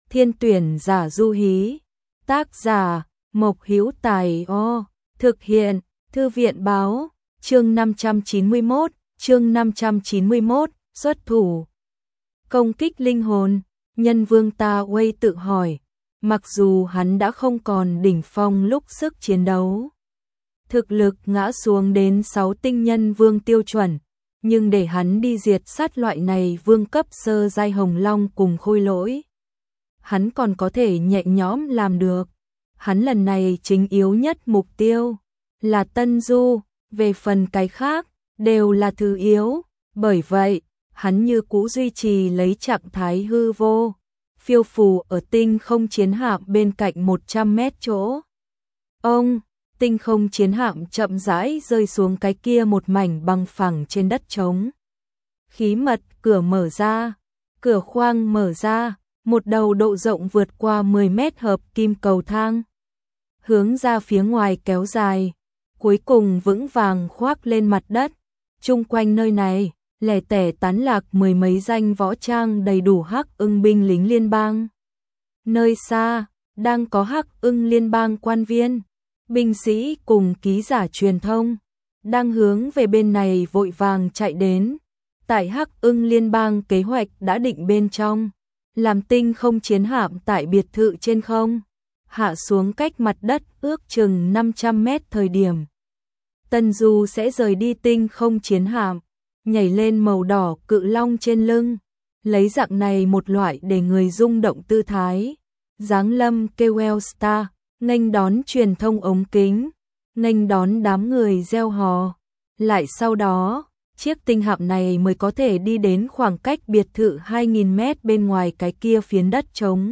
Thiên tuyển giả Du Hí. Tác giả Mộc Hữu Tài. Thực hiện Thư viện báo. Chương 591, xuất thủ. Công kích linh hồn. Nhân vương Ta Uy tự hỏi, mặc dù hắn đã không còn đỉnh phong lúc sức chiến đấu, thực lực ngã xuống đến 6 tinh nhân vương tiêu chuẩn, nhưng để hắn đi diệt sát loại này vương cấp sơ giai hồng long cùng khôi lỗi, hắn còn có thể nhẹ nhõm làm được. Hắn lần này chính yếu nhất mục tiêu là Tân Du, về phần cái khác đều là thứ yếu, bởi vậy hắn như cũ duy trì lấy trạng thái hư vô, phiêu phù ở tinh không chiến hạm bên cạnh 100 mét chỗ. Tinh không chiến hạm chậm rãi rơi xuống cái kia một mảnh bằng phẳng trên đất trống. Khí mật cửa mở ra, cửa khoang mở ra, một đầu độ rộng vượt qua 10 mét hợp kim cầu thang hướng ra phía ngoài kéo dài, cuối cùng vững vàng khoác lên mặt đất. Chung quanh nơi này lẻ tẻ tán lạc mười mấy danh võ trang đầy đủ Hắc Ưng binh lính liên bang. Nơi xa đang có Hắc Ưng liên bang quan viên, binh sĩ cùng ký giả truyền thông đang hướng về bên này vội vàng chạy đến. Tại Hắc Ưng liên bang kế hoạch đã định bên trong, làm tinh không chiến hạm tại biệt thự trên không hạ xuống cách mặt đất ước chừng 500 mét thời điểm, Tân Du sẽ rời đi tinh không chiến hạm, nhảy lên màu đỏ cự long trên lưng, lấy dạng này một loại để người rung động tư thái, giáng lâm KOL Star, nghênh đón truyền thông ống kính, nghênh đón đám người reo hò. Lại sau đó, chiếc tinh hạm này mới có thể đi đến khoảng cách biệt thự 2.000 mét bên ngoài cái kia phiến đất trống,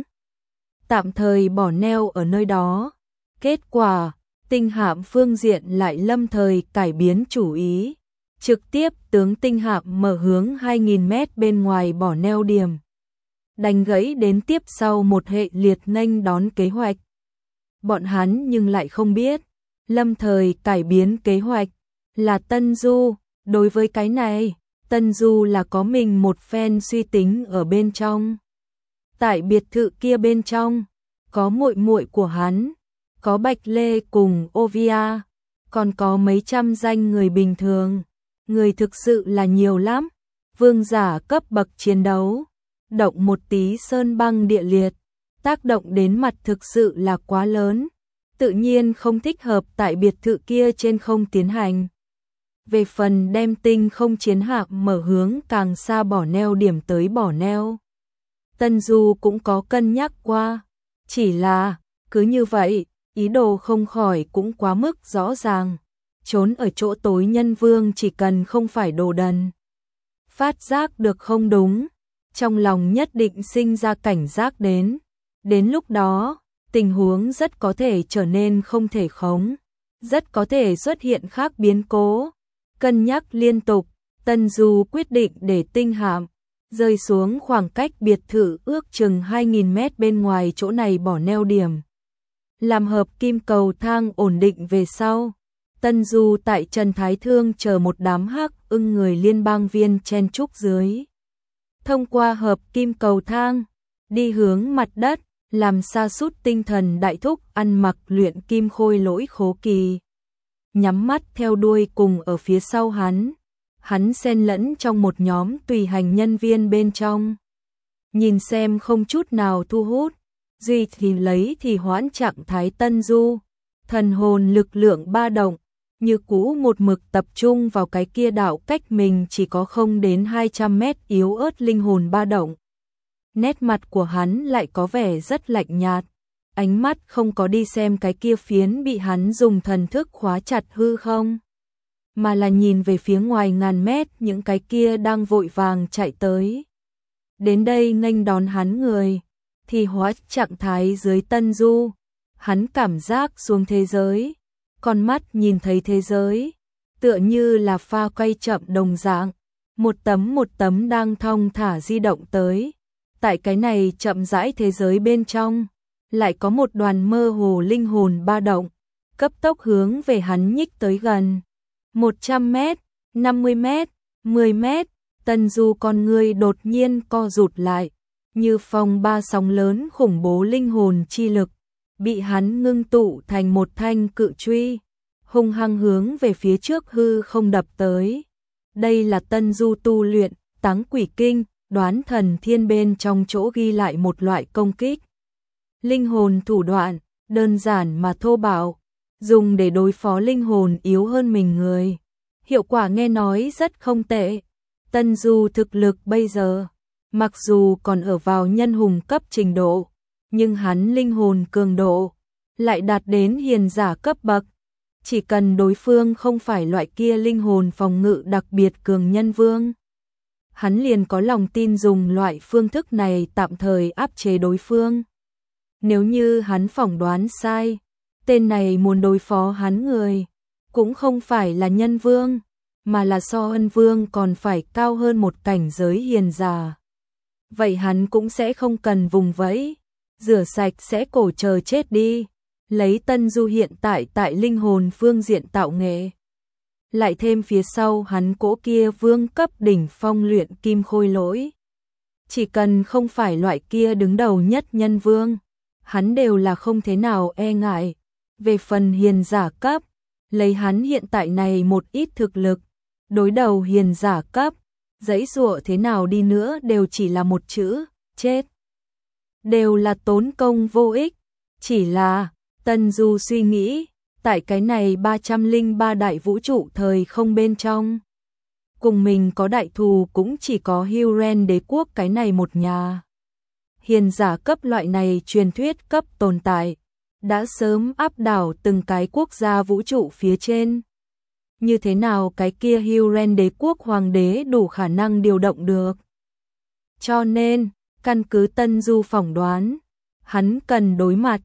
tạm thời bỏ neo ở nơi đó. Kết quả, tinh hạm phương diện lại lâm thời cải biến chủ ý, trực tiếp tướng tinh hạm mở hướng 2.000 mét bên ngoài bỏ neo điểm, đánh gãy đến tiếp sau một hệ liệt nghênh đón kế hoạch. Bọn hắn nhưng lại không biết, lâm thời cải biến kế hoạch là Tân Du. Đối với cái này, Tân Du là có mình một phen suy tính ở bên trong. Tại biệt thự kia bên trong, có muội muội của hắn, có Bạch Lê cùng Ovia, còn có mấy trăm danh người bình thường. Người thực sự là nhiều lắm, vương giả cấp bậc chiến đấu, động một tí sơn băng địa liệt, tác động đến mặt thực sự là quá lớn, tự nhiên không thích hợp tại biệt thự kia trên không tiến hành. Về phần đem tinh không chiến hạm mở hướng càng xa bỏ neo điểm tới bỏ neo, Tân Du cũng có cân nhắc qua, chỉ là cứ như vậy, ý đồ không khỏi cũng quá mức rõ ràng. Trốn ở chỗ tối nhân vương chỉ cần không phải đồ đần, phát giác được không đúng, trong lòng nhất định sinh ra cảnh giác đến. Đến lúc đó, tình huống rất có thể trở nên không thể khống, rất có thể xuất hiện khác biến cố. Cân nhắc liên tục, Tân Du quyết định để tinh hạm rơi xuống khoảng cách biệt thự ước chừng 2.000 mét bên ngoài chỗ này bỏ neo điểm. Làm hợp kim cầu thang ổn định về sau, Tân Du tại Trần Thái Thương chờ một đám Hắc Ưng người liên bang viên chen trúc dưới. Thông qua hợp kim cầu thang, đi hướng mặt đất, làm sa sút tinh thần đại thúc ăn mặc luyện kim khôi lỗi Khố Kỳ. Nhắm mắt theo đuôi cùng ở phía sau hắn xen lẫn trong một nhóm tùy hành nhân viên bên trong. Nhìn xem không chút nào thu hút, duy thì lấy thì hoãn trạng thái Tân Du, thần hồn lực lượng ba động, như cũ một mực tập trung vào cái kia đạo cách mình chỉ có không đến 200 mét yếu ớt linh hồn ba động. Nét mặt của hắn lại có vẻ rất lạnh nhạt, ánh mắt không có đi xem cái kia phiến bị hắn dùng thần thức khóa chặt hư không, mà là nhìn về phía ngoài ngàn mét những cái kia đang vội vàng chạy tới. Đến đây nghênh đón hắn người, thì hóa trạng thái dưới Tân Du, hắn cảm giác xuống thế giới, con mắt nhìn thấy thế giới, tựa như là pha quay chậm đồng dạng, một tấm đang thong thả di động tới. Tại cái này chậm rãi thế giới bên trong, lại có một đoàn mơ hồ linh hồn ba động, cấp tốc hướng về hắn nhích tới gần. 100 mét, 50 mét, 10 mét, Tân Du con người đột nhiên co rụt lại, như phong ba sóng lớn khủng bố linh hồn chi lực, bị hắn ngưng tụ thành một thanh cự truy, hung hăng hướng về phía trước hư không đập tới. Đây là Tân Du tu luyện Táng Quỷ Kinh, Đoán Thần Thiên bên trong chỗ ghi lại một loại công kích linh hồn thủ đoạn, đơn giản mà thô bạo, dùng để đối phó linh hồn yếu hơn mình người. Hiệu quả nghe nói rất không tệ. Tân Du thực lực bây giờ, mặc dù còn ở vào nhân hùng cấp trình độ, nhưng hắn linh hồn cường độ lại đạt đến hiền giả cấp bậc. Chỉ cần đối phương không phải loại kia linh hồn phòng ngự đặc biệt cường nhân vương, hắn liền có lòng tin dùng loại phương thức này tạm thời áp chế đối phương. Nếu như hắn phỏng đoán sai, tên này muốn đối phó hắn người, cũng không phải là nhân vương, mà là so ân vương còn phải cao hơn một cảnh giới hiền giả. Vậy hắn cũng sẽ không cần vùng vẫy, rửa sạch sẽ cổ chờ chết đi, lấy Tân Du hiện tại linh hồn phương diện tạo nghệ. Lại thêm phía sau hắn cỗ kia vương cấp đỉnh phong luyện kim khôi lỗi. Chỉ cần không phải loại kia đứng đầu nhất nhân vương, hắn đều là không thế nào e ngại. Về phần hiền giả cấp, lấy hắn hiện tại này một ít thực lực, đối đầu hiền giả cấp, giãy giụa thế nào đi nữa đều chỉ là một chữ, chết. Đều là tốn công vô ích, chỉ là Tân Du suy nghĩ, tại cái này 303 đại vũ trụ thời không bên trong, cùng mình có đại thù cũng chỉ có Huron đế quốc cái này một nhà. Hiền giả cấp loại này truyền thuyết cấp tồn tại, đã sớm áp đảo từng cái quốc gia vũ trụ phía trên. Như thế nào cái kia Huron đế quốc hoàng đế đủ khả năng điều động được? Cho nên, căn cứ Tân Du phỏng đoán, hắn cần đối mặt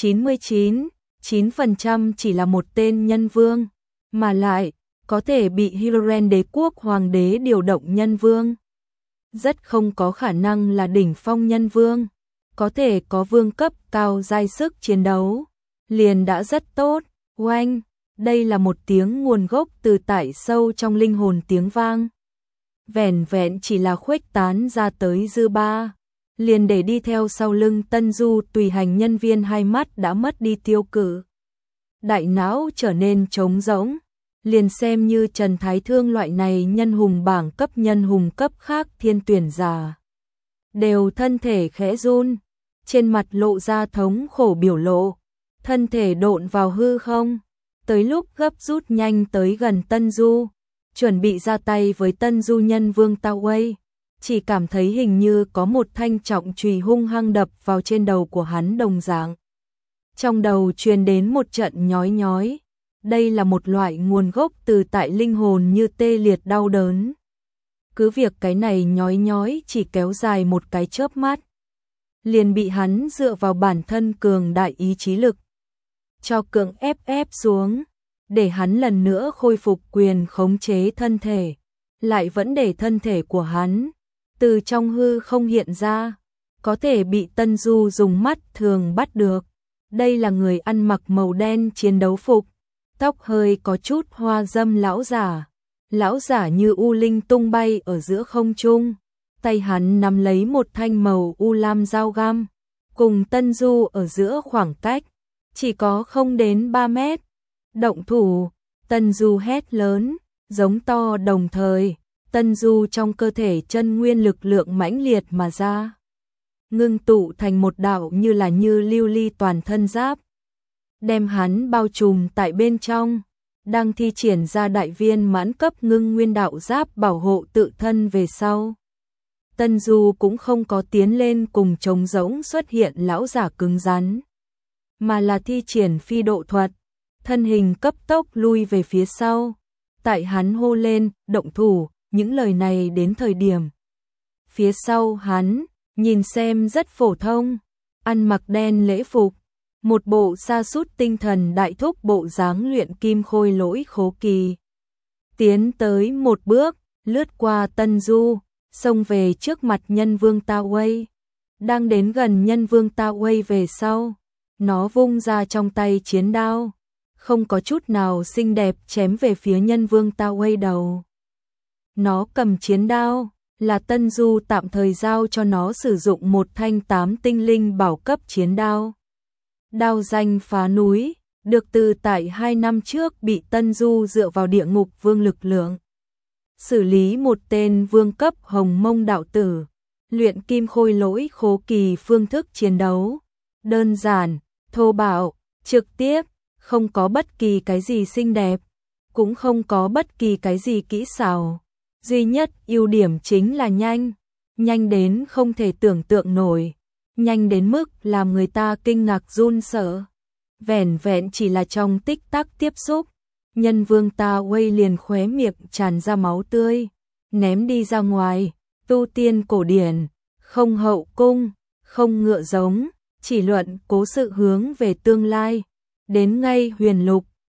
99% chỉ là một tên nhân vương, mà lại có thể bị Huron đế quốc hoàng đế điều động nhân vương. Rất không có khả năng là đỉnh phong nhân vương, có thể có vương cấp cao giai sức chiến đấu, liền đã rất tốt. Oanh, đây là một tiếng nguồn gốc từ tại sâu trong linh hồn tiếng vang. Vẻn vẹn chỉ là khuếch tán ra tới dư ba, liền để đi theo sau lưng Tân Du tùy hành nhân viên hai mắt đã mất đi tiêu cự. Đại não trở nên trống rỗng, liền xem như Trần Thái Thương loại này nhân hùng bảng cấp nhân hùng cấp khác thiên tuyển giả. Đều thân thể khẽ run, trên mặt lộ ra thống khổ biểu lộ, thân thể độn vào hư không, tới lúc gấp rút nhanh tới gần Tân Du, chuẩn bị ra tay với Tân Du nhân vương Tao Wei. Chỉ cảm thấy hình như có một thanh trọng chùy hung hăng đập vào trên đầu của hắn đồng dạng. Trong đầu truyền đến một trận nhói nhói, đây là một loại nguồn gốc từ tại linh hồn như tê liệt đau đớn. Cứ việc cái này nhói nhói chỉ kéo dài một cái chớp mắt, liền bị hắn dựa vào bản thân cường đại ý chí lực cho cưỡng ép xuống, để hắn lần nữa khôi phục quyền khống chế thân thể, lại vẫn để thân thể của hắn từ trong hư không hiện ra, có thể bị Tân Du dùng mắt thường bắt được. Đây là người ăn mặc màu đen chiến đấu phục, tóc hơi có chút hoa dâm lão giả như u linh tung bay ở giữa không trung, tay hắn nắm lấy một thanh màu u lam dao găm, cùng Tân Du ở giữa khoảng cách chỉ có không đến 3 mét. Động thủ, Tân Du hét lớn, giống to, đồng thời Tân Du trong cơ thể chân nguyên lực lượng mãnh liệt mà ra, ngưng tụ thành một đạo như lưu ly toàn thân giáp, đem hắn bao trùm tại bên trong, đang thi triển ra đại viên mãn cấp ngưng nguyên đạo giáp bảo hộ tự thân về sau. Tân Du cũng không có tiến lên cùng trống rỗng xuất hiện lão giả cứng rắn, mà là thi triển phi độ thuật, thân hình cấp tốc lui về phía sau. Tại hắn hô lên, động thủ, những lời này đến thời điểm phía sau hắn, nhìn xem rất phổ thông, ăn mặc đen lễ phục, một bộ sa sút tinh thần đại thúc bộ dáng luyện kim khôi lỗi Khố Kỳ. Tiến tới một bước, lướt qua Tân Du, xông về trước mặt nhân vương Tao Wei. Đang đến gần nhân vương Tao Wei về sau, nó vung ra trong tay chiến đao, không có chút nào xinh đẹp chém về phía nhân vương Tao Wei đầu. Nó cầm chiến đao, là Tân Du tạm thời giao cho nó sử dụng một thanh 8 tinh linh bảo cấp chiến đao. Đao danh phá núi, được từ tại 2 năm trước bị Tân Du dựa vào địa ngục vương lực lượng xử lý một tên vương cấp hồng mông đạo tử, luyện kim khôi lỗi khố kỳ. Phương thức chiến đấu đơn giản, thô bạo, trực tiếp, không có bất kỳ cái gì xinh đẹp, cũng không có bất kỳ cái gì kỹ xảo. Duy nhất ưu điểm chính là nhanh, nhanh đến không thể tưởng tượng nổi, nhanh đến mức làm người ta kinh ngạc run sợ. Vẻn vẹn chỉ là trong tích tắc tiếp xúc, Nhân Vương Ta Uy liền khóe miệng tràn ra máu tươi, ném đi ra ngoài. Tu tiên cổ điển, không hậu cung, không ngựa giống, chỉ luận cố sự hướng về tương lai. Đến ngay huyền lục,